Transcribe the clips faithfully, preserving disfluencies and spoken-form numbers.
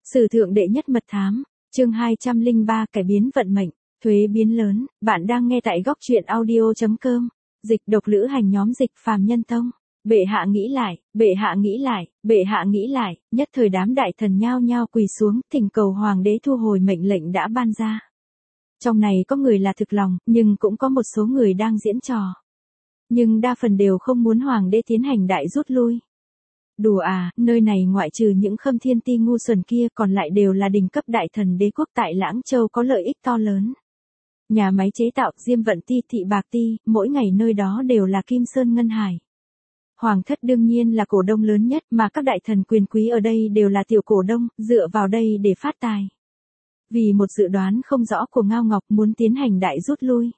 Sử thượng đệ nhất mật thám, chương hai trăm lẻ ba cải biến vận mệnh, thuế biến lớn, bạn đang nghe tại góc truyện audio.com, dịch độc lữ hành nhóm dịch phàm nhân tông. Bệ hạ nghĩ lại, bệ hạ nghĩ lại, bệ hạ nghĩ lại, nhất thời đám đại thần nhao nhao quỳ xuống, thỉnh cầu hoàng đế thu hồi mệnh lệnh đã ban ra. Trong này có người là thực lòng, nhưng cũng có một số người đang diễn trò. Nhưng đa phần đều không muốn hoàng đế tiến hành đại rút lui. Đùa à, nơi này ngoại trừ những khâm thiên ti ngu xuẩn kia còn lại đều là đỉnh cấp đại thần đế quốc tại Lãng Châu có lợi ích to lớn. Nhà máy chế tạo Diêm Vận Ti, Thị Bạc Ti, mỗi ngày nơi đó đều là kim sơn ngân hải. Hoàng thất đương nhiên là cổ đông lớn nhất mà các đại thần quyền quý ở đây đều là tiểu cổ đông, dựa vào đây để phát tài. Vì một dự đoán không rõ của Ngao Ngọc muốn tiến hành đại rút lui.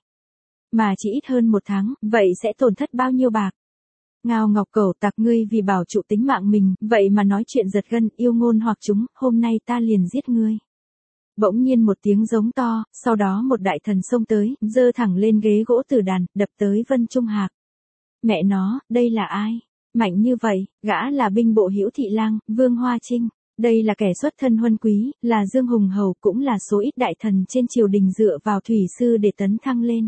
Mà chỉ ít hơn một tháng, vậy sẽ tổn thất bao nhiêu bạc? Ngao Ngọc cẩu tặc ngươi vì bảo trụ tính mạng mình, vậy mà nói chuyện giật gân, yêu ngôn hoặc chúng, hôm nay ta liền giết ngươi. Bỗng nhiên một tiếng giống to, sau đó một đại thần xông tới, giơ thẳng lên ghế gỗ tử đàn, đập tới Vân Trung Hạc. Mẹ nó, đây là ai? Mạnh như vậy, gã là binh bộ Hữu Thị Lang, Vương Hoa Trinh. Đây là kẻ xuất thân huân quý, là Dương Hùng Hầu, cũng là số ít đại thần trên triều đình dựa vào thủy sư để tấn thăng lên.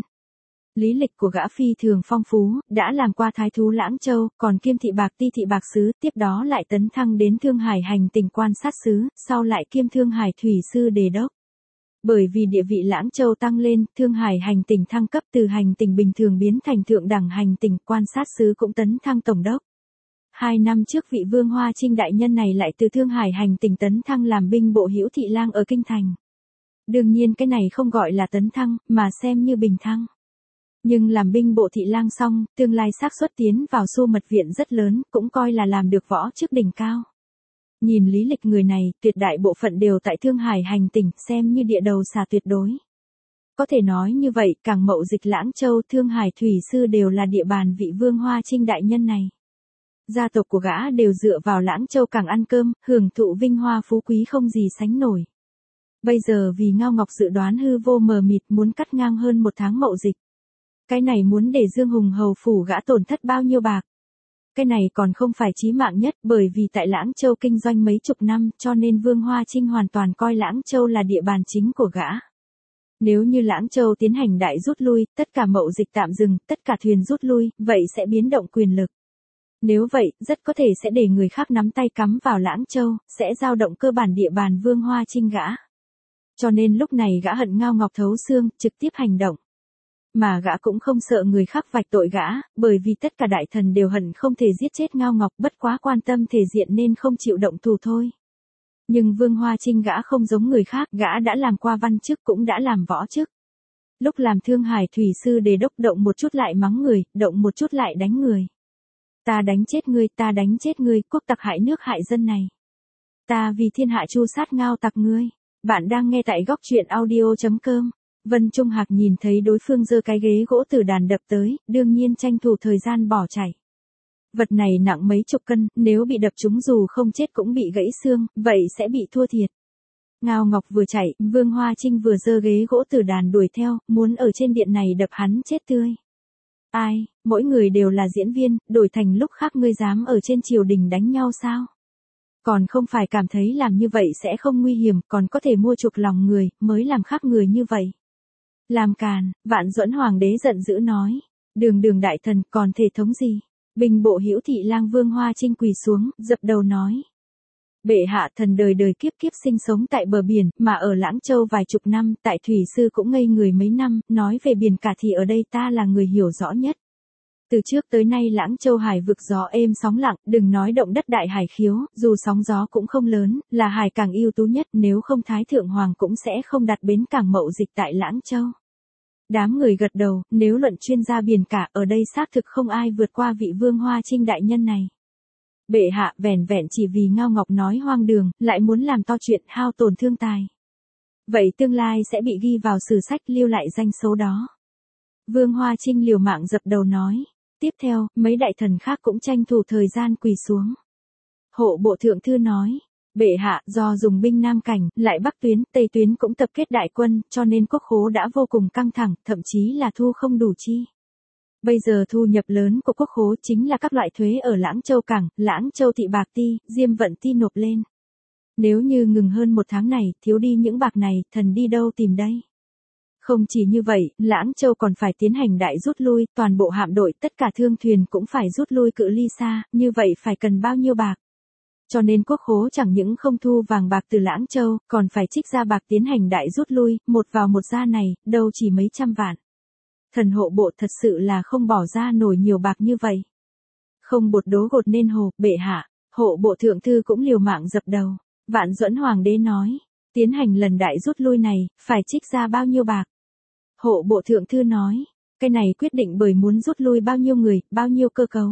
Lý lịch của gã phi thường phong phú, đã làm qua thái thú Lãng Châu, còn kiêm Thị Bạc Ti Thị Bạc Sứ, tiếp đó lại tấn thăng đến Thương Hải hành tỉnh quan sát sứ, sau lại kiêm Thương Hải thủy sư đề đốc. Bởi vì địa vị Lãng Châu tăng lên, Thương Hải hành tỉnh thăng cấp từ hành tỉnh bình thường biến thành thượng đẳng hành tỉnh, quan sát sứ cũng tấn thăng tổng đốc. Hai năm trước vị Vương Hoa Trinh đại nhân này lại từ Thương Hải hành tỉnh tấn thăng làm binh bộ Hữu Thị Lang ở kinh thành. Đương nhiên cái này không gọi là tấn thăng, mà xem như bình thăng. Nhưng làm binh bộ Thị Lang xong, tương lai xác suất tiến vào Xu Mật viện rất lớn, cũng coi là làm được võ trước đỉnh cao. Nhìn lý lịch người này, tuyệt đại bộ phận đều tại Thương Hải hành tỉnh, xem như địa đầu xà tuyệt đối. Có thể nói như vậy, Cảng Mậu Dịch Lãng Châu, Thương Hải thủy sư đều là địa bàn vị Vương Hoa Trinh đại nhân này. Gia tộc của gã đều dựa vào Lãng Châu Cảng ăn cơm, hưởng thụ vinh hoa phú quý không gì sánh nổi. Bây giờ vì Ngao Ngọc dự đoán hư vô mờ mịt muốn cắt ngang hơn một tháng Mậu Dịch. Cái này muốn để Dương Hùng Hầu phủ gã tổn thất bao nhiêu bạc. Cái này còn không phải chí mạng nhất, bởi vì tại Lãng Châu kinh doanh mấy chục năm, cho nên Vương Hoa Trinh hoàn toàn coi Lãng Châu là địa bàn chính của gã. Nếu như Lãng Châu tiến hành đại rút lui, tất cả Mậu Dịch tạm dừng, tất cả thuyền rút lui, vậy sẽ biến động quyền lực. Nếu vậy, rất có thể sẽ để người khác nắm tay cắm vào Lãng Châu, sẽ dao động cơ bản địa bàn Vương Hoa Trinh gã. Cho nên lúc này gã hận Ngao Ngọc thấu xương, trực tiếp hành động. Mà gã cũng không sợ người khác vạch tội gã, bởi vì tất cả đại thần đều hận không thể giết chết Ngao Ngọc, bất quá quan tâm thể diện nên không chịu động thủ thôi. Nhưng Vương Hoa Trinh gã không giống người khác, gã đã làm qua văn chức cũng đã làm võ chức. Lúc làm Thương Hải thủy sư đề đốc động một chút lại mắng người, động một chút lại đánh người. Ta đánh chết ngươi, ta đánh chết ngươi, quốc tặc hại nước hại dân này. Ta vì thiên hạ chu sát Ngao tặc ngươi. Bạn đang nghe tại góc truyện audio.com. Vân Trung Hạc nhìn thấy đối phương giơ cái ghế gỗ từ đàn đập tới, đương nhiên tranh thủ thời gian bỏ chạy. Vật này nặng mấy chục cân, nếu bị đập trúng dù không chết cũng bị gãy xương, vậy sẽ bị thua thiệt. Ngao Ngọc vừa chạy, Vương Hoa Trinh vừa giơ ghế gỗ từ đàn đuổi theo, muốn ở trên điện này đập hắn chết tươi. Ai, mỗi người đều là diễn viên, đổi thành lúc khác ngươi dám ở trên triều đình đánh nhau sao? Còn không phải cảm thấy làm như vậy sẽ không nguy hiểm, còn có thể mua chuộc lòng người, mới làm khác người như vậy. Làm càn, Vạn Duẫn Hoàng đế giận dữ nói. Đường đường đại thần, còn thể thống gì? Binh bộ Hữu Thị Lang Vương Hoa Trinh quỳ xuống, dập đầu nói. Bệ hạ thần đời đời kiếp kiếp sinh sống tại bờ biển, mà ở Lãng Châu vài chục năm, tại thủy sư cũng ngây người mấy năm, nói về biển cả thì ở đây ta là người hiểu rõ nhất. Từ trước tới nay Lãng Châu hải vực gió êm sóng lặng, đừng nói động đất đại hải khiếu, dù sóng gió cũng không lớn, là hải cảng ưu tú nhất, nếu không Thái Thượng Hoàng cũng sẽ không đặt bến cảng Mậu Dịch tại Lãng Châu. Đám người gật đầu, nếu luận chuyên gia biển cả, ở đây xác thực không ai vượt qua vị Vương Hoa Trinh đại nhân này. Bệ hạ vẻn vẹn chỉ vì Ngao Ngọc nói hoang đường, lại muốn làm to chuyện hao tổn thương tài. Vậy tương lai sẽ bị ghi vào sử sách lưu lại danh số đó. Vương Hoa Trinh liều mạng dập đầu nói. Tiếp theo, mấy đại thần khác cũng tranh thủ thời gian quỳ xuống. Hộ bộ thượng thư nói. Bệ hạ, do dùng binh Nam Cảnh, lại Bắc tuyến, Tây tuyến cũng tập kết đại quân, cho nên quốc khố đã vô cùng căng thẳng, thậm chí là thu không đủ chi. Bây giờ thu nhập lớn của quốc khố chính là các loại thuế ở Lãng Châu Cảng, Lãng Châu Thị Bạc Ti, Diêm Vận Ti nộp lên. Nếu như ngừng hơn một tháng này, thiếu đi những bạc này, thần đi đâu tìm đây? Không chỉ như vậy, Lãng Châu còn phải tiến hành đại rút lui, toàn bộ hạm đội, tất cả thương thuyền cũng phải rút lui cự ly xa, như vậy phải cần bao nhiêu bạc? Cho nên quốc khố chẳng những không thu vàng bạc từ Lãng Châu, còn phải trích ra bạc tiến hành đại rút lui, một vào một ra này, đâu chỉ mấy trăm vạn. Thần hộ bộ thật sự là không bỏ ra nổi nhiều bạc như vậy. Không bột đố gột nên hồ, bệ hạ, hộ bộ thượng thư cũng liều mạng dập đầu. Vạn Duẫn Hoàng đế nói, tiến hành lần đại rút lui này, phải trích ra bao nhiêu bạc? Hộ bộ thượng thư nói, cái này quyết định bởi muốn rút lui bao nhiêu người, bao nhiêu cơ cấu.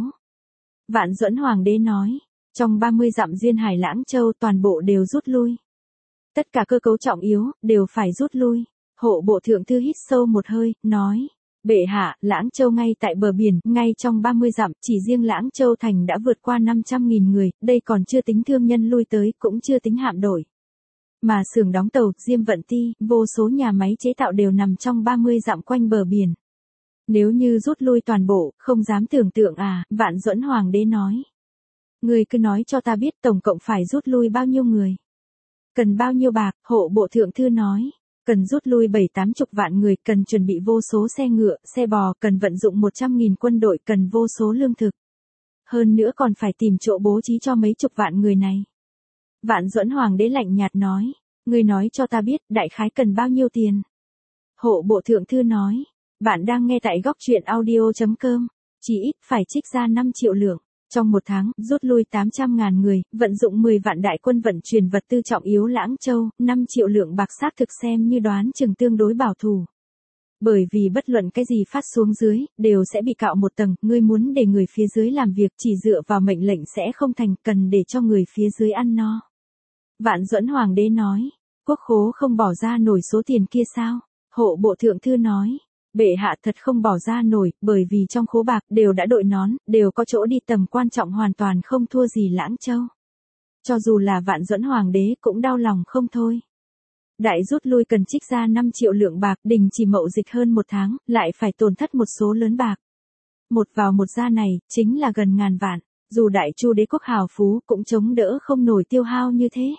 Vạn Duẫn Hoàng đế nói, trong ba mươi dặm duyên hải Lãng Châu toàn bộ đều rút lui. Tất cả cơ cấu trọng yếu, đều phải rút lui. Hộ bộ thượng thư hít sâu một hơi, nói, bệ hạ, Lãng Châu ngay tại bờ biển, ngay trong ba mươi dặm, chỉ riêng Lãng Châu thành đã vượt qua năm trăm nghìn người, đây còn chưa tính thương nhân lui tới, cũng chưa tính hạm đội. Mà xưởng đóng tàu, Diêm Vận Ti, vô số nhà máy chế tạo đều nằm trong ba mươi dặm quanh bờ biển. Nếu như rút lui toàn bộ, không dám tưởng tượng à, Vạn Duẫn Hoàng đế nói. Người cứ nói cho ta biết tổng cộng phải rút lui bao nhiêu người. Cần bao nhiêu bạc, hộ bộ thượng thư nói. Cần rút lui bảy tám chục vạn người, cần chuẩn bị vô số xe ngựa, xe bò, cần vận dụng một trăm nghìn quân đội, cần vô số lương thực. Hơn nữa còn phải tìm chỗ bố trí cho mấy chục vạn người này. Vạn Duẫn Hoàng đế lạnh nhạt nói, ngươi nói cho ta biết, đại khái cần bao nhiêu tiền. Hộ bộ thượng thư nói, bạn đang nghe tại góc truyện audio chấm com, chỉ ít phải trích ra năm triệu lượng. Trong một tháng, rút lui tám trăm ngàn người, vận dụng mười vạn đại quân vận chuyển vật tư trọng yếu Lãng Châu, năm triệu lượng bạc xác thực xem như đoán chừng tương đối bảo thủ. Bởi vì bất luận cái gì phát xuống dưới, đều sẽ bị cạo một tầng, ngươi muốn để người phía dưới làm việc chỉ dựa vào mệnh lệnh sẽ không thành, cần để cho người phía dưới ăn no. Vạn Duẫn Hoàng đế nói, quốc khố không bỏ ra nổi số tiền kia sao? Hộ bộ thượng thư nói, bệ hạ thật không bỏ ra nổi, bởi vì trong khố bạc đều đã đội nón, đều có chỗ đi tầm quan trọng hoàn toàn không thua gì Lãng Châu. Cho dù là Vạn Duẫn Hoàng đế cũng đau lòng không thôi. Đại rút lui cần trích ra năm triệu lượng bạc, đình chỉ mậu dịch hơn một tháng, lại phải tổn thất một số lớn bạc. Một vào một ra này, chính là gần ngàn vạn, dù đại chu đế quốc hào phú cũng chống đỡ không nổi tiêu hao như thế.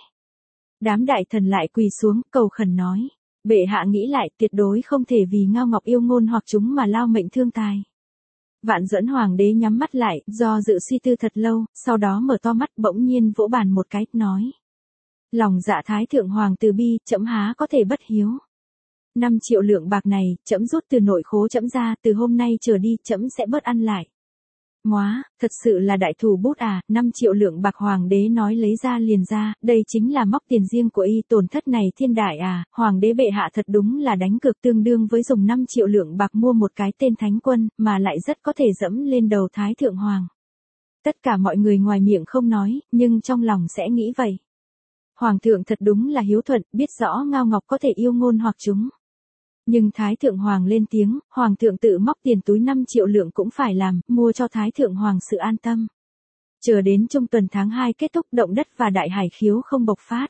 Đám đại thần lại quỳ xuống, cầu khẩn nói. Bệ hạ nghĩ lại, tuyệt đối không thể vì Ngao Ngọc yêu ngôn hoặc chúng mà lao mệnh thương tài. Vạn Duẫn Hoàng đế nhắm mắt lại, do dự suy tư thật lâu, sau đó mở to mắt bỗng nhiên vỗ bàn một cái, nói. Lòng dạ Thái Thượng Hoàng từ bi, trẫm há có thể bất hiếu. Năm triệu lượng bạc này, trẫm rút từ nội khố trẫm ra, từ hôm nay trở đi, trẫm sẽ bớt ăn lại. Móa, thật sự là đại thủ bút à, năm triệu lượng bạc hoàng đế nói lấy ra liền ra, đây chính là móc tiền riêng của y, tổn thất này thiên đại à, hoàng đế bệ hạ thật đúng là đánh cược tương đương với dùng năm triệu lượng bạc mua một cái tên thánh quân, mà lại rất có thể dẫm lên đầu Thái Thượng Hoàng. Tất cả mọi người ngoài miệng không nói, nhưng trong lòng sẽ nghĩ vậy. Hoàng thượng thật đúng là hiếu thuận, biết rõ Ngao Ngọc có thể yêu ngôn hoặc chúng. Nhưng Thái Thượng Hoàng lên tiếng, Hoàng thượng tự móc tiền túi năm triệu lượng cũng phải làm, mua cho Thái Thượng Hoàng sự an tâm. Chờ đến trung tuần tháng hai kết thúc động đất và đại hải khiếu không bộc phát.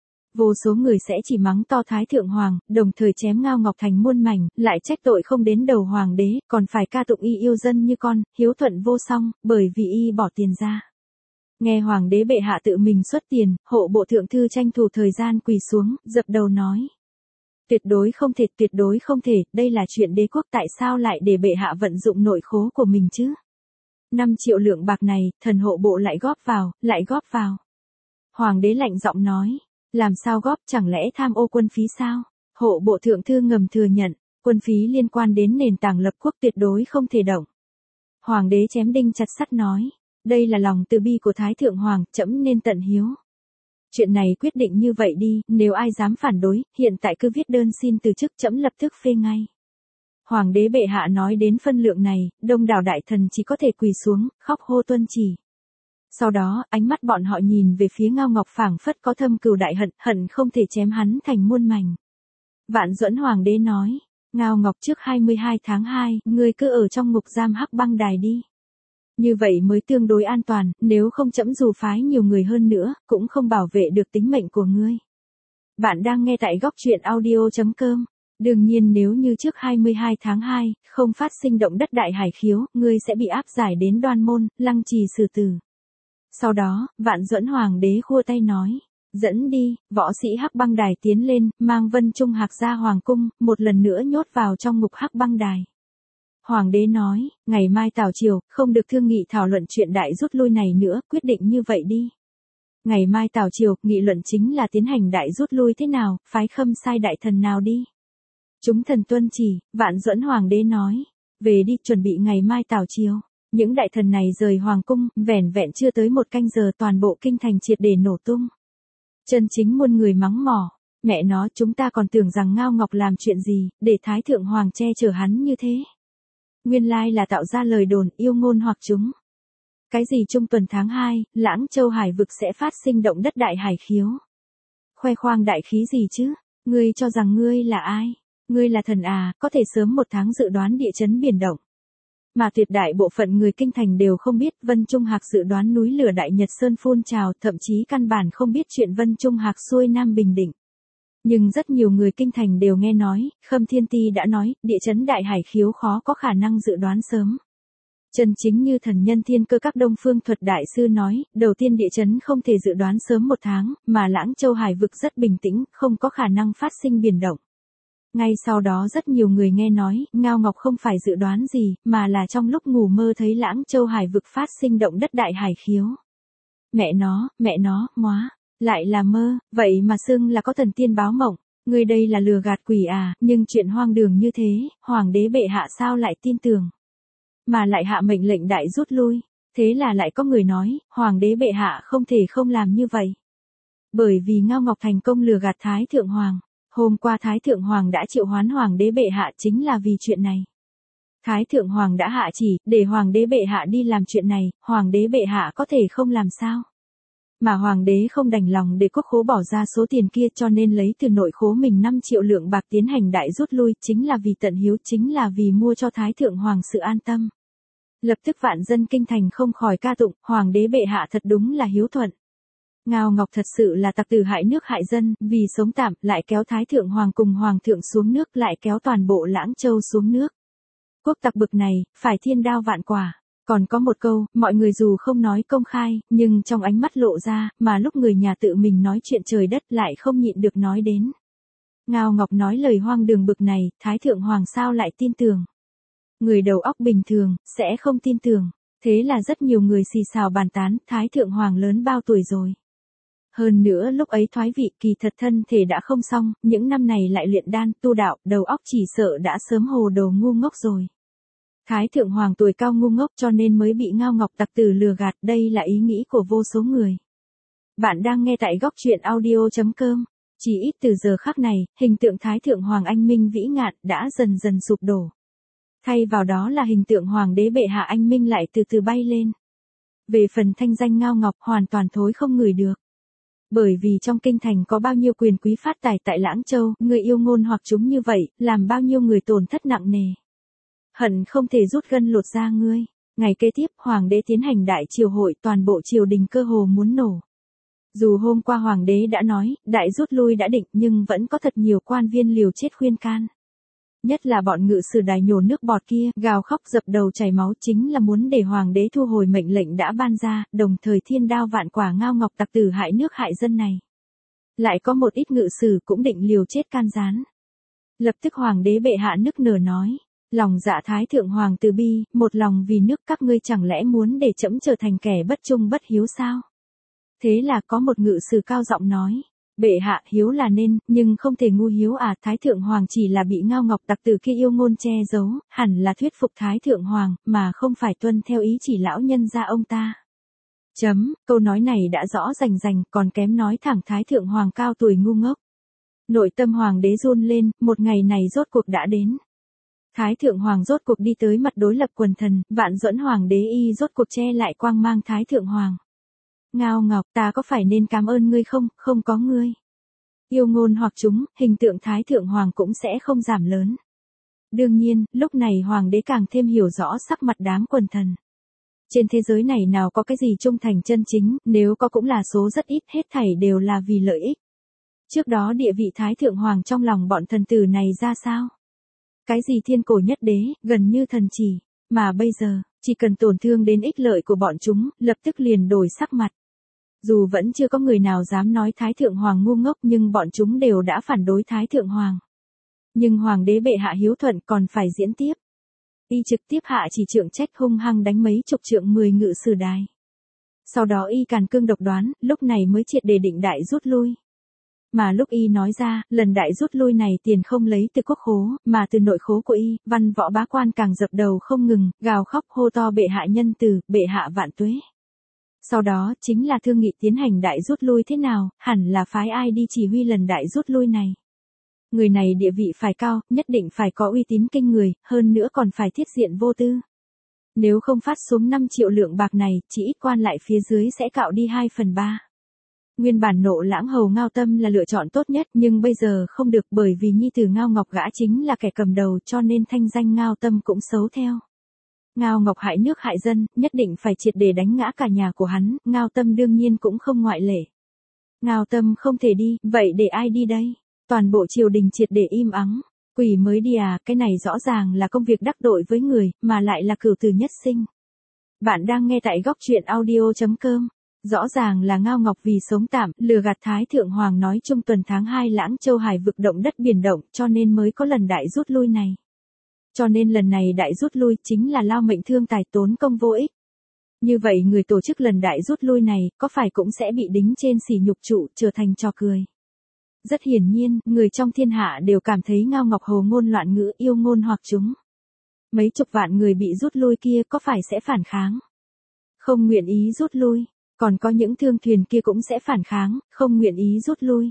Vô số người sẽ chỉ mắng to Thái Thượng Hoàng, đồng thời chém Ngao Ngọc thành muôn mảnh, lại trách tội không đến đầu Hoàng đế, còn phải ca tụng y yêu dân như con, hiếu thuận vô song, bởi vì y bỏ tiền ra. Nghe Hoàng đế bệ hạ tự mình xuất tiền, hộ bộ thượng thư tranh thủ thời gian quỳ xuống, dập đầu nói. Tuyệt đối không thể, tuyệt đối không thể, đây là chuyện đế quốc, tại sao lại để bệ hạ vận dụng nội khố của mình chứ? năm triệu lượng bạc này, thần hộ bộ lại góp vào, lại góp vào. Hoàng đế lạnh giọng nói, làm sao góp, chẳng lẽ tham ô quân phí sao? Hộ bộ thượng thư ngầm thừa nhận, quân phí liên quan đến nền tảng lập quốc tuyệt đối không thể động. Hoàng đế chém đinh chặt sắt nói, đây là lòng từ bi của Thái Thượng Hoàng, trẫm nên tận hiếu. Chuyện này quyết định như vậy đi, nếu ai dám phản đối, hiện tại cứ viết đơn xin từ chức, trẫm lập tức phê ngay. Hoàng đế bệ hạ nói đến phân lượng này, đông đảo đại thần chỉ có thể quỳ xuống, khóc hô tuân chỉ. Sau đó, ánh mắt bọn họ nhìn về phía Ngao Ngọc phảng phất có thâm cừu đại hận, hận không thể chém hắn thành muôn mảnh. Vạn Duẫn Hoàng đế nói, Ngao Ngọc trước hai mươi hai tháng hai, ngươi cứ ở trong ngục giam Hắc Băng Đài đi. Như vậy mới tương đối an toàn, nếu không trẫm dù phái nhiều người hơn nữa, cũng không bảo vệ được tính mệnh của ngươi. Bạn đang nghe tại góc truyện audio chấm com. Đương nhiên nếu như trước hai mươi hai tháng hai, không phát sinh động đất đại hải khiếu, ngươi sẽ bị áp giải đến Đoan Môn, lăng trì xử tử. Sau đó, Vạn Duẫn Hoàng đế khua tay nói, Dẫn đi, võ sĩ Hắc Băng Đài tiến lên, mang Vân Trung Hạc ra hoàng cung, một lần nữa nhốt vào trong ngục Hắc Băng Đài. Hoàng đế nói, ngày mai tảo triều, không được thương nghị thảo luận chuyện đại rút lui này nữa, quyết định như vậy đi. Ngày mai tảo triều, nghị luận chính là tiến hành đại rút lui thế nào, phái Khâm Sai đại thần nào đi. Chúng thần tuân chỉ, Vạn Duẫn hoàng đế nói, về đi, chuẩn bị ngày mai tảo triều. Những đại thần này rời hoàng cung, vẻn vẹn chưa tới một canh giờ toàn bộ kinh thành triệt để nổ tung. Chân chính muôn người mắng mỏ, mẹ nó chúng ta còn tưởng rằng Ngao Ngọc làm chuyện gì, để Thái Thượng Hoàng che chở hắn như thế. Nguyên lai là tạo ra lời đồn yêu ngôn hoặc chúng. Cái gì trung tuần tháng hai, Lãng Châu hải vực sẽ phát sinh động đất đại hải khiếu. Khoe khoang đại khí gì chứ, ngươi cho rằng ngươi là ai? Ngươi là thần à, có thể sớm một tháng dự đoán địa chấn biển động. Mà tuyệt đại bộ phận người kinh thành đều không biết Vân Trung Hạc dự đoán núi lửa Đại Nhật Sơn phun trào, thậm chí căn bản không biết chuyện Vân Trung Hạc xuôi Nam Bình Định. Nhưng rất nhiều người kinh thành đều nghe nói, Khâm Thiên Ti đã nói, địa chấn đại hải khiếu khó có khả năng dự đoán sớm. Chân chính như thần nhân thiên cơ các Đông Phương Thuật đại sư nói, đầu tiên địa chấn không thể dự đoán sớm một tháng, mà Lãng Châu hải vực rất bình tĩnh, không có khả năng phát sinh biển động. Ngay sau đó rất nhiều người nghe nói, Ngao Ngọc không phải dự đoán gì, mà là trong lúc ngủ mơ thấy Lãng Châu hải vực phát sinh động đất đại hải khiếu. Mẹ nó, mẹ nó, móa, lại là mơ, vậy mà xưng là có thần tiên báo mộng, người đây là lừa gạt quỷ à, nhưng chuyện hoang đường như thế, hoàng đế bệ hạ sao lại tin tưởng, mà lại hạ mệnh lệnh đại rút lui, thế là lại có người nói, hoàng đế bệ hạ không thể không làm như vậy. Bởi vì Ngao Ngọc thành công lừa gạt Thái Thượng Hoàng. Hôm qua Thái Thượng Hoàng đã triệu hoán Hoàng đế bệ hạ chính là vì chuyện này. Thái Thượng Hoàng đã hạ chỉ, để Hoàng đế bệ hạ đi làm chuyện này, Hoàng đế bệ hạ có thể không làm sao. Mà Hoàng đế không đành lòng để quốc khố bỏ ra số tiền kia cho nên lấy từ nội khố mình năm triệu lượng bạc tiến hành đại rút lui, chính là vì tận hiếu, chính là vì mua cho Thái Thượng Hoàng sự an tâm. Lập tức vạn dân kinh thành không khỏi ca tụng, Hoàng đế bệ hạ thật đúng là hiếu thuận. Ngao Ngọc thật sự là tặc tử hại nước hại dân, vì sống tạm, lại kéo Thái Thượng Hoàng cùng Hoàng thượng xuống nước, lại kéo toàn bộ Lãng Châu xuống nước. Quốc tặc bực này, phải thiên đao vạn quả. Còn có một câu, mọi người dù không nói công khai, nhưng trong ánh mắt lộ ra, mà lúc người nhà tự mình nói chuyện trời đất lại không nhịn được nói đến. Ngao Ngọc nói lời hoang đường bực này, Thái Thượng Hoàng sao lại tin tưởng. Người đầu óc bình thường, sẽ không tin tưởng. Thế là rất nhiều người xì xào bàn tán, Thái Thượng Hoàng lớn bao tuổi rồi. Hơn nữa lúc ấy thoái vị kỳ thật thân thể đã không xong, những năm này lại luyện đan, tu đạo, đầu óc chỉ sợ đã sớm hồ đồ ngu ngốc rồi. Thái Thượng Hoàng tuổi cao ngu ngốc cho nên mới bị Ngao Ngọc tặc tử lừa gạt, đây là ý nghĩ của vô số người. Bạn đang nghe tại góc truyện audio chấm com. Chỉ ít từ giờ khắc này, hình tượng Thái Thượng Hoàng anh minh vĩ ngạn đã dần dần sụp đổ. Thay vào đó là hình tượng Hoàng đế bệ hạ anh minh lại từ từ bay lên. Về phần thanh danh Ngao Ngọc hoàn toàn thối không ngửi được. Bởi vì trong kinh thành có bao nhiêu quyền quý phát tài tại Lãng Châu, người yêu ngôn hoặc chúng như vậy, làm bao nhiêu người tổn thất nặng nề. Hận không thể rút gân lột da ngươi. Ngày kế tiếp, Hoàng đế tiến hành đại triều hội, toàn bộ triều đình cơ hồ muốn nổ. Dù hôm qua Hoàng đế đã nói, đại rút lui đã định nhưng vẫn có thật nhiều quan viên liều chết khuyên can. Nhất là bọn ngự sử đài nhổ nước bọt kia, gào khóc dập đầu chảy máu chính là muốn để Hoàng đế thu hồi mệnh lệnh đã ban ra, đồng thời thiên đao vạn quả Ngao Ngọc tặc tử hại nước hại dân này. Lại có một ít ngự sử cũng định liều chết can gián. Lập tức Hoàng đế bệ hạ nức nở nói, lòng dạ Thái Thượng Hoàng từ bi, một lòng vì nước, các ngươi chẳng lẽ muốn để trẫm trở thành kẻ bất trung bất hiếu sao? Thế là có một ngự sử cao giọng nói, bệ hạ hiếu là nên, nhưng không thể ngu hiếu à, Thái Thượng Hoàng chỉ là bị Ngao Ngọc tặc tử kia yêu ngôn che giấu, hẳn là thuyết phục Thái Thượng Hoàng, mà không phải tuân theo ý chỉ lão nhân gia ông ta. Chấm, câu nói này đã rõ rành rành, còn kém nói thẳng Thái Thượng Hoàng cao tuổi ngu ngốc. Nội tâm Hoàng đế run lên, một ngày này rốt cuộc đã đến. Thái Thượng Hoàng rốt cuộc đi tới mặt đối lập quần thần, Vạn Duẫn Hoàng đế y rốt cuộc che lại quang mang Thái Thượng Hoàng. Ngao Ngọc, ta có phải nên cảm ơn ngươi không, không có ngươi. Yêu ngôn hoặc chúng, hình tượng Thái Thượng Hoàng cũng sẽ không giảm lớn. Đương nhiên, lúc này Hoàng đế càng thêm hiểu rõ sắc mặt đám quần thần. Trên thế giới này nào có cái gì trung thành chân chính, nếu có cũng là số rất ít, hết thảy đều là vì lợi ích. Trước đó địa vị Thái Thượng Hoàng trong lòng bọn thần tử này ra sao? Cái gì thiên cổ nhất đế, gần như thần chỉ, mà bây giờ, chỉ cần tổn thương đến ích lợi của bọn chúng, lập tức liền đổi sắc mặt. Dù vẫn chưa có người nào dám nói Thái Thượng Hoàng ngu ngốc nhưng bọn chúng đều đã phản đối Thái Thượng Hoàng. Nhưng Hoàng đế bệ hạ hiếu thuận còn phải diễn tiếp. Y trực tiếp hạ chỉ trượng trách hung hăng đánh mấy chục trượng mười ngự sử đài. Sau đó y càn cương độc đoán, lúc này mới triệt để định đại rút lui. Mà lúc y nói ra, lần đại rút lui này tiền không lấy từ quốc khố, mà từ nội khố của y, văn võ bá quan càng dập đầu không ngừng, gào khóc hô to bệ hạ nhân từ, bệ hạ vạn tuế. Sau đó, chính là thương nghị tiến hành đại rút lui thế nào, hẳn là phái ai đi chỉ huy lần đại rút lui này. Người này địa vị phải cao, nhất định phải có uy tín kinh người, hơn nữa còn phải thiết diện vô tư. Nếu không phát xuống năm triệu lượng bạc này, chỉ ít quan lại phía dưới sẽ cạo đi hai phần ba. Nguyên bản Nộ Lãng hầu Ngao Tâm là lựa chọn tốt nhất nhưng bây giờ không được bởi vì nhi tử Ngao Ngọc gã chính là kẻ cầm đầu cho nên thanh danh Ngao Tâm cũng xấu theo. Ngao Ngọc hại nước hại dân, nhất định phải triệt để đánh ngã cả nhà của hắn, Ngao Tâm đương nhiên cũng không ngoại lệ. Ngao Tâm không thể đi, vậy để ai đi đây? Toàn bộ triều đình triệt để im ắng. Quỷ mới đi à, cái này rõ ràng là công việc đắc tội với người, mà lại là cửu tử nhất sinh. Bạn đang nghe tại góc truyện audio chấm com. Rõ ràng là Ngao Ngọc vì sống tạm, lừa gạt Thái Thượng Hoàng nói trung tuần tháng hai Lãng Châu Hải vực động đất biển động cho nên mới có lần đại rút lui này. Cho nên lần này đại rút lui chính là lao mệnh thương tài tốn công vô ích. Như vậy người tổ chức lần đại rút lui này có phải cũng sẽ bị đính trên sỉ nhục trụ trở thành trò cười. Rất hiển nhiên, người trong thiên hạ đều cảm thấy Ngao Ngọc hồ ngôn loạn ngữ yêu ngôn hoặc chúng. Mấy chục vạn người bị rút lui kia có phải sẽ phản kháng? Không nguyện ý rút lui. Còn có những thương thuyền kia cũng sẽ phản kháng, không nguyện ý rút lui.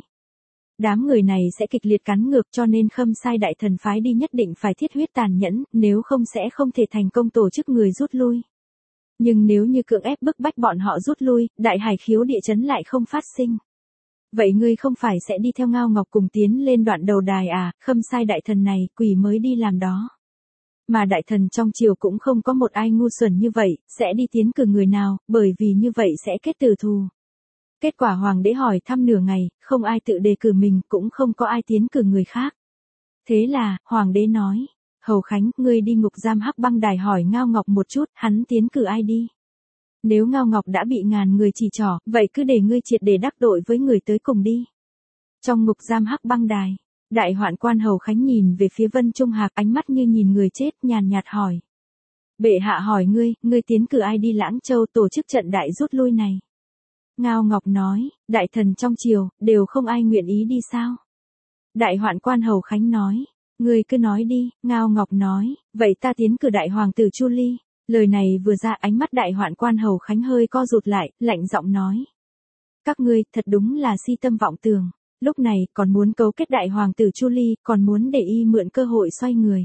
Đám người này sẽ kịch liệt cắn ngược cho nên Khâm Sai đại thần phái đi nhất định phải thiết huyết tàn nhẫn, nếu không sẽ không thể thành công tổ chức người rút lui. Nhưng nếu như cưỡng ép bức bách bọn họ rút lui, đại hải khiếu địa chấn lại không phát sinh. Vậy ngươi không phải sẽ đi theo Ngao Ngọc cùng tiến lên đoạn đầu đài à, Khâm Sai đại thần này, quỷ mới đi làm đó. Mà đại thần trong triều cũng không có một ai ngu xuẩn như vậy, sẽ đi tiến cử người nào, bởi vì như vậy sẽ kết tử thù. Kết quả hoàng đế hỏi thăm nửa ngày, không ai tự đề cử mình, cũng không có ai tiến cử người khác. Thế là, hoàng đế nói, Hầu Khánh, ngươi đi ngục giam Hắc Băng Đài hỏi Ngao Ngọc một chút, hắn tiến cử ai đi. Nếu Ngao Ngọc đã bị ngàn người chỉ trỏ, vậy cứ để ngươi triệt để đắc tội với người tới cùng đi. Trong ngục giam Hắc Băng Đài. Đại hoạn quan Hầu Khánh nhìn về phía Vân Trung Hạc ánh mắt như nhìn người chết nhàn nhạt hỏi. Bệ hạ hỏi ngươi, ngươi tiến cử ai đi Lãng Châu tổ chức trận đại rút lui này? Ngao Ngọc nói, đại thần trong triều, đều không ai nguyện ý đi sao? Đại hoạn quan Hầu Khánh nói, ngươi cứ nói đi, Ngao Ngọc nói, vậy ta tiến cử đại hoàng tử Chu Ly. Lời này vừa ra ánh mắt đại hoạn quan Hầu Khánh hơi co rụt lại, lạnh giọng nói. Các ngươi, thật đúng là si tâm vọng tưởng. Lúc này còn muốn cấu kết đại hoàng tử Chu Ly, còn muốn để y mượn cơ hội xoay người.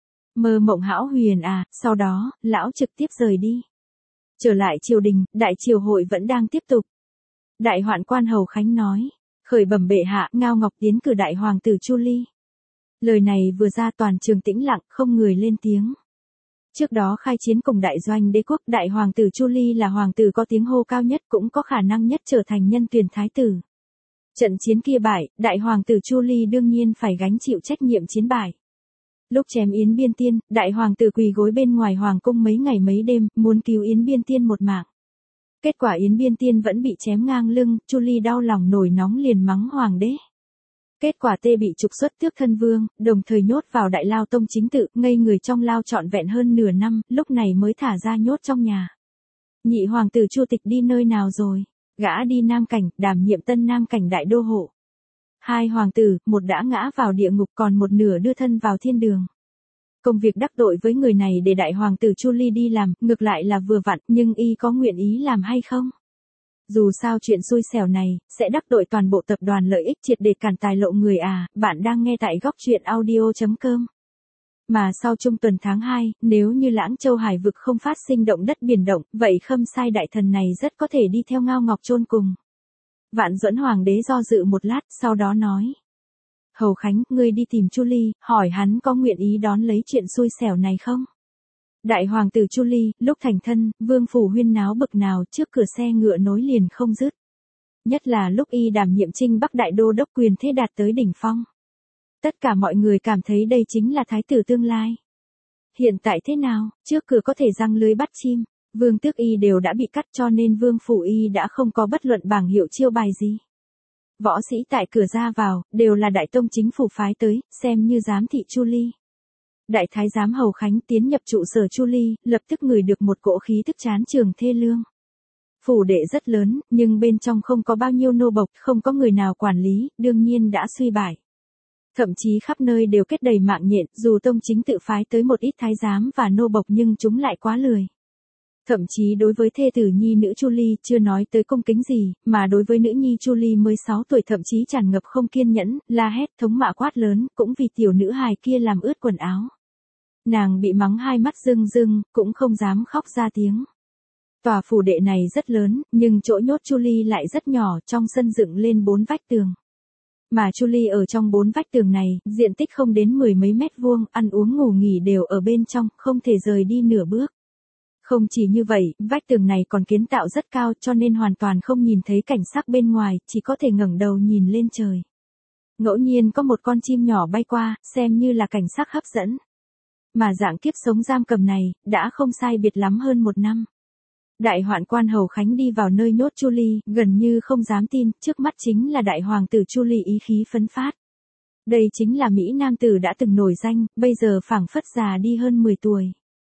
Mơ mộng hão huyền à, sau đó, lão trực tiếp rời đi. Trở lại triều đình, đại triều hội vẫn đang tiếp tục. Đại hoạn quan Hầu Khánh nói, khởi bẩm bệ hạ, Ngao Ngọc tiến cử đại hoàng tử Chu Ly. Lời này vừa ra toàn trường tĩnh lặng, không người lên tiếng. Trước đó khai chiến cùng đại doanh đế quốc, đại hoàng tử Chu Ly là hoàng tử có tiếng hô cao nhất cũng có khả năng nhất trở thành nhân tuyển thái tử. Trận chiến kia bại, đại hoàng tử Chu Ly đương nhiên phải gánh chịu trách nhiệm chiến bại. Lúc chém Yến Biên Tiên, đại hoàng tử quỳ gối bên ngoài hoàng cung mấy ngày mấy đêm, muốn cứu Yến Biên Tiên một mạng. Kết quả Yến Biên Tiên vẫn bị chém ngang lưng, Chu Ly đau lòng nổi nóng liền mắng hoàng đế. Kết quả tê bị trục xuất tước thân vương, đồng thời nhốt vào đại lao tông chính tự, ngây người trong lao trọn vẹn hơn nửa năm, lúc này mới thả ra nhốt trong nhà. Nhị hoàng tử Chu Tịch đi nơi nào rồi? Gã đi Nam Cảnh, đảm nhiệm Tân Nam Cảnh đại đô hộ. Hai hoàng tử, một đã ngã vào địa ngục còn một nửa đưa thân vào thiên đường. Công việc đắc tội với người này để đại hoàng tử Chu Ly đi làm, ngược lại là vừa vặn, nhưng y có nguyện ý làm hay không? Dù sao chuyện xui xẻo này, sẽ đắc tội toàn bộ tập đoàn lợi ích triệt để cản tài lộ người à, bạn đang nghe tại góc truyện audio chấm com. Mà sau trung tuần tháng hai, nếu như Lãng Châu Hải vực không phát sinh động đất biển động, vậy Khâm Sai đại thần này rất có thể đi theo Ngao Ngọc chôn cùng. Vạn Duẫn hoàng đế do dự một lát, sau đó nói. Hầu Khánh, ngươi đi tìm Chu Ly, hỏi hắn có nguyện ý đón lấy chuyện xui xẻo này không? Đại hoàng tử Chu Ly, lúc thành thân, vương phủ huyên náo bực nào trước cửa xe ngựa nối liền không dứt. Nhất là lúc y đảm nhiệm Trinh Bắc đại đô đốc quyền thế đạt tới đỉnh phong. Tất cả mọi người cảm thấy đây chính là thái tử tương lai. Hiện tại thế nào, trước cửa có thể giăng lưới bắt chim, Vương tước y đều đã bị cắt cho nên vương phủ y đã không có bất luận bảng hiệu chiêu bài gì. Võ sĩ tại cửa ra vào, đều là đại tông chính phủ phái tới, xem như giám thị Chu Ly. Đại thái giám Hầu Khánh tiến nhập trụ sở Chu Ly, lập tức ngửi được một cỗ khí tức chán trường thê lương. Phủ đệ rất lớn, nhưng bên trong không có bao nhiêu nô bộc, không có người nào quản lý, đương nhiên đã suy bại. Thậm chí khắp nơi đều kết đầy mạng nhện, dù tông chính tự phái tới một ít thái giám và nô bộc nhưng chúng lại quá lười. Thậm chí đối với thê tử nhi nữ Chu Ly chưa nói tới cung kính gì, mà đối với nữ nhi Chu Ly mới sáu tuổi thậm chí tràn ngập không kiên nhẫn, la hét thống mạ quát lớn, cũng vì tiểu nữ hài kia làm ướt quần áo. Nàng bị mắng hai mắt rưng rưng, cũng không dám khóc ra tiếng. Tòa phủ đệ này rất lớn, nhưng chỗ nhốt Chu Ly lại rất nhỏ, trong sân dựng lên bốn vách tường. Mà Chu Ly ở trong bốn vách tường này, diện tích không đến mười mấy mét vuông, ăn uống ngủ nghỉ đều ở bên trong, không thể rời đi nửa bước. Không chỉ như vậy, vách tường này còn kiến tạo rất cao cho nên hoàn toàn không nhìn thấy cảnh sắc bên ngoài, chỉ có thể ngẩng đầu nhìn lên trời. Ngẫu nhiên có một con chim nhỏ bay qua, xem như là cảnh sắc hấp dẫn. Mà dạng kiếp sống giam cầm này, đã không sai biệt lắm hơn một năm. Đại hoạn quan Hầu Khánh đi vào nơi nhốt Chu Ly, gần như không dám tin, trước mắt chính là đại hoàng tử Chu Ly ý khí phấn phát. Đây chính là Mỹ nam tử đã từng nổi danh, bây giờ phảng phất già đi hơn mười tuổi.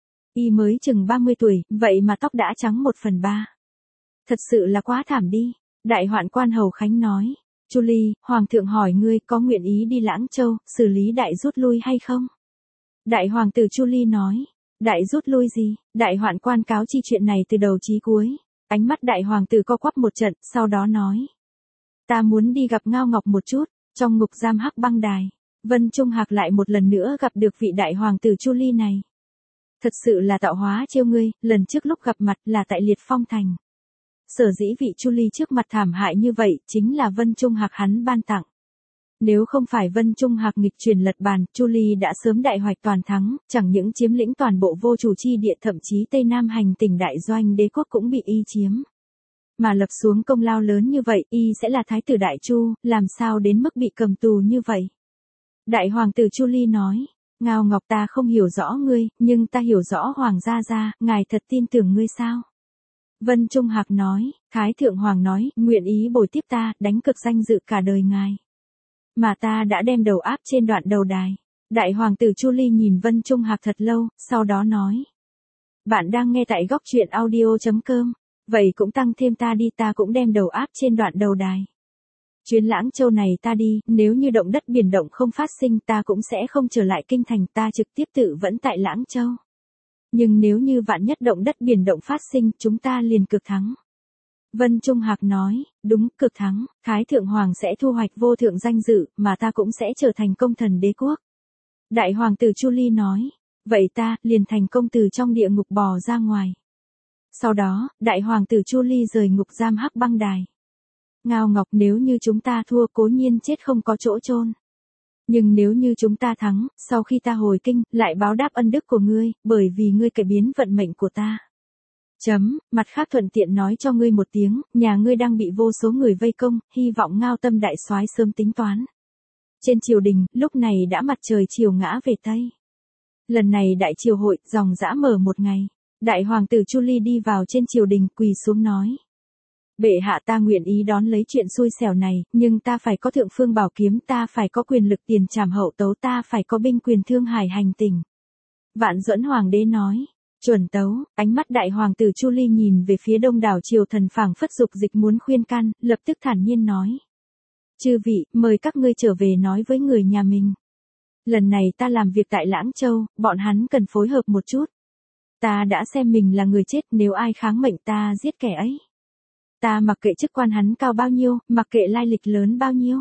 Y mới chừng ba mươi tuổi, vậy mà tóc đã trắng một phần ba. Thật sự là quá thảm đi. Đại hoạn quan Hầu Khánh nói, Chu Ly, Hoàng thượng hỏi ngươi có nguyện ý đi Lãng Châu, xử lý đại rút lui hay không? Đại hoàng tử Chu Ly nói, đại rút lui gì? Đại hoạn quan cáo chi chuyện này từ đầu chí cuối. Ánh mắt đại hoàng tử co quắp một trận, sau đó nói. Ta muốn đi gặp Ngao Ngọc một chút, trong ngục giam Hắc Băng Đài. Vân Trung Hạc lại một lần nữa gặp được vị đại hoàng tử Chu Ly này. Thật sự là tạo hóa trêu ngươi, lần trước lúc gặp mặt là tại Liệt Phong Thành. Sở dĩ vị Chu Ly trước mặt thảm hại như vậy, chính là Vân Trung Hạc hắn ban tặng. Nếu không phải Vân Trung Hạc nghịch truyền lật bàn, Chu Ly đã sớm đại hoạch toàn thắng, chẳng những chiếm lĩnh toàn bộ vô chủ chi địa, thậm chí Tây Nam hành tỉnh đại doanh đế quốc cũng bị y chiếm. Mà lập xuống công lao lớn như vậy, y sẽ là thái tử Đại Chu, làm sao đến mức bị cầm tù như vậy? Đại hoàng tử Chu Ly nói, Ngao Ngọc ta không hiểu rõ ngươi, nhưng ta hiểu rõ Hoàng gia gia, ngài thật tin tưởng ngươi sao? Vân Trung Hạc nói, Thái Thượng Hoàng nói, nguyện ý bồi tiếp ta, đánh cực danh dự cả đời ngài. Mà ta đã đem đầu áp trên đoạn đầu đài. Đại hoàng tử Chu Ly nhìn Vân Trung Hạc thật lâu, sau đó nói. Bạn đang nghe tại góc truyện audio chấm com. Vậy cũng tăng thêm ta đi, ta cũng đem đầu áp trên đoạn đầu đài. Chuyến Lãng Châu này ta đi, nếu như động đất biển động không phát sinh ta cũng sẽ không trở lại kinh thành, ta trực tiếp tự vẫn tại Lãng Châu. Nhưng nếu như vạn nhất động đất biển động phát sinh, chúng ta liền cực thắng. Vân Trung Hạc nói, đúng, cực thắng, Thái Thượng Hoàng sẽ thu hoạch vô thượng danh dự, mà ta cũng sẽ trở thành công thần đế quốc. Đại hoàng tử Chu Ly nói, vậy ta, liền thành công từ trong địa ngục bò ra ngoài. Sau đó, đại hoàng tử Chu Ly rời ngục giam Hắc Băng Đài. Ngao Ngọc, nếu như chúng ta thua cố nhiên chết không có chỗ chôn. Nhưng nếu như chúng ta thắng, sau khi ta hồi kinh, lại báo đáp ân đức của ngươi, bởi vì ngươi cải biến vận mệnh của ta. Chấm, mặt khác thuận tiện nói cho ngươi một tiếng, nhà ngươi đang bị vô số người vây công, hy vọng Ngao Tâm đại soái sớm tính toán. Trên triều đình, lúc này đã mặt trời chiều ngã về Tây. Lần này đại triều hội, dòng dã mở một ngày. Đại hoàng tử Chu Ly đi vào trên triều đình, quỳ xuống nói. Bệ hạ, ta nguyện ý đón lấy chuyện xui xẻo này, nhưng ta phải có thượng phương bảo kiếm, ta phải có quyền lực tiền trảm hậu tấu, ta phải có binh quyền thương hải hành tỉnh. Vạn Duẫn Hoàng đế nói. Chuẩn tấu, ánh mắt đại hoàng tử Chu Ly nhìn về phía đông đảo triều thần phảng phất dục dịch muốn khuyên can, lập tức thản nhiên nói. Chư vị, mời các ngươi trở về nói với người nhà mình. Lần này ta làm việc tại Lãng Châu, bọn hắn cần phối hợp một chút. Ta đã xem mình là người chết, nếu ai kháng mệnh ta giết kẻ ấy. Ta mặc kệ chức quan hắn cao bao nhiêu, mặc kệ lai lịch lớn bao nhiêu.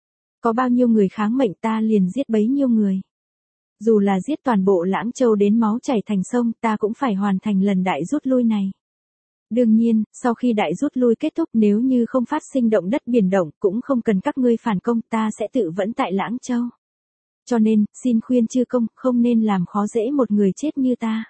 Có bao nhiêu người kháng mệnh ta liền giết bấy nhiêu người. Dù là giết toàn bộ Lãng Châu đến máu chảy thành sông, ta cũng phải hoàn thành lần đại rút lui này. Đương nhiên, sau khi đại rút lui kết thúc, nếu như không phát sinh động đất biển động, cũng không cần các ngươi phản công, ta sẽ tự vẫn tại Lãng Châu. Cho nên, xin khuyên chư công, không nên làm khó dễ một người chết như ta.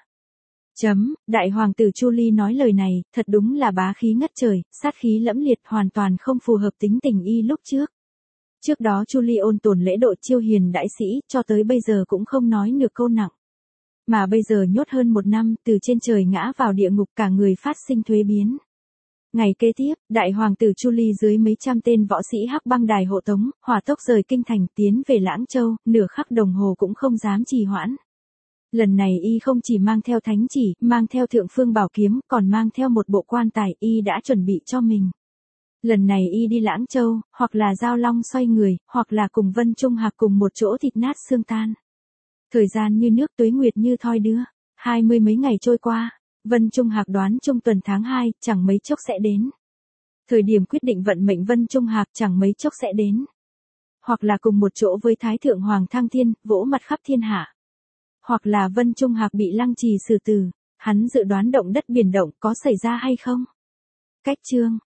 Chấm, đại hoàng tử Chu Ly nói lời này, thật đúng là bá khí ngất trời, sát khí lẫm liệt, hoàn toàn không phù hợp tính tình y lúc trước. Trước đó Chu Ly ôn tồn lễ độ chiêu hiền đãi sĩ, cho tới bây giờ cũng không nói nửa câu nặng. Mà bây giờ nhốt hơn một năm, từ trên trời ngã vào địa ngục cả người phát sinh thuế biến. Ngày kế tiếp, đại hoàng tử Chu Ly dưới mấy trăm tên võ sĩ hắc băng đài hộ tống, hỏa tốc rời kinh thành tiến về Lãng Châu, nửa khắc đồng hồ cũng không dám trì hoãn. Lần này y không chỉ mang theo thánh chỉ, mang theo thượng phương bảo kiếm, còn mang theo một bộ quan tài y đã chuẩn bị cho mình. Lần này y đi Lãng Châu, hoặc là giao long xoay người, hoặc là cùng Vân Trung Hạc cùng một chỗ thịt nát xương tan. Thời gian như nước, tuế nguyệt như thoi đưa, hai mươi mấy ngày trôi qua, Vân Trung Hạc đoán trung tuần tháng hai, chẳng mấy chốc sẽ đến. Thời điểm quyết định vận mệnh Vân Trung Hạc chẳng mấy chốc sẽ đến. Hoặc là cùng một chỗ với Thái Thượng Hoàng Thăng Thiên, vỗ mặt khắp thiên hạ. Hoặc là Vân Trung Hạc bị lăng trì xử tử, hắn dự đoán động đất biển động có xảy ra hay không? Cách chương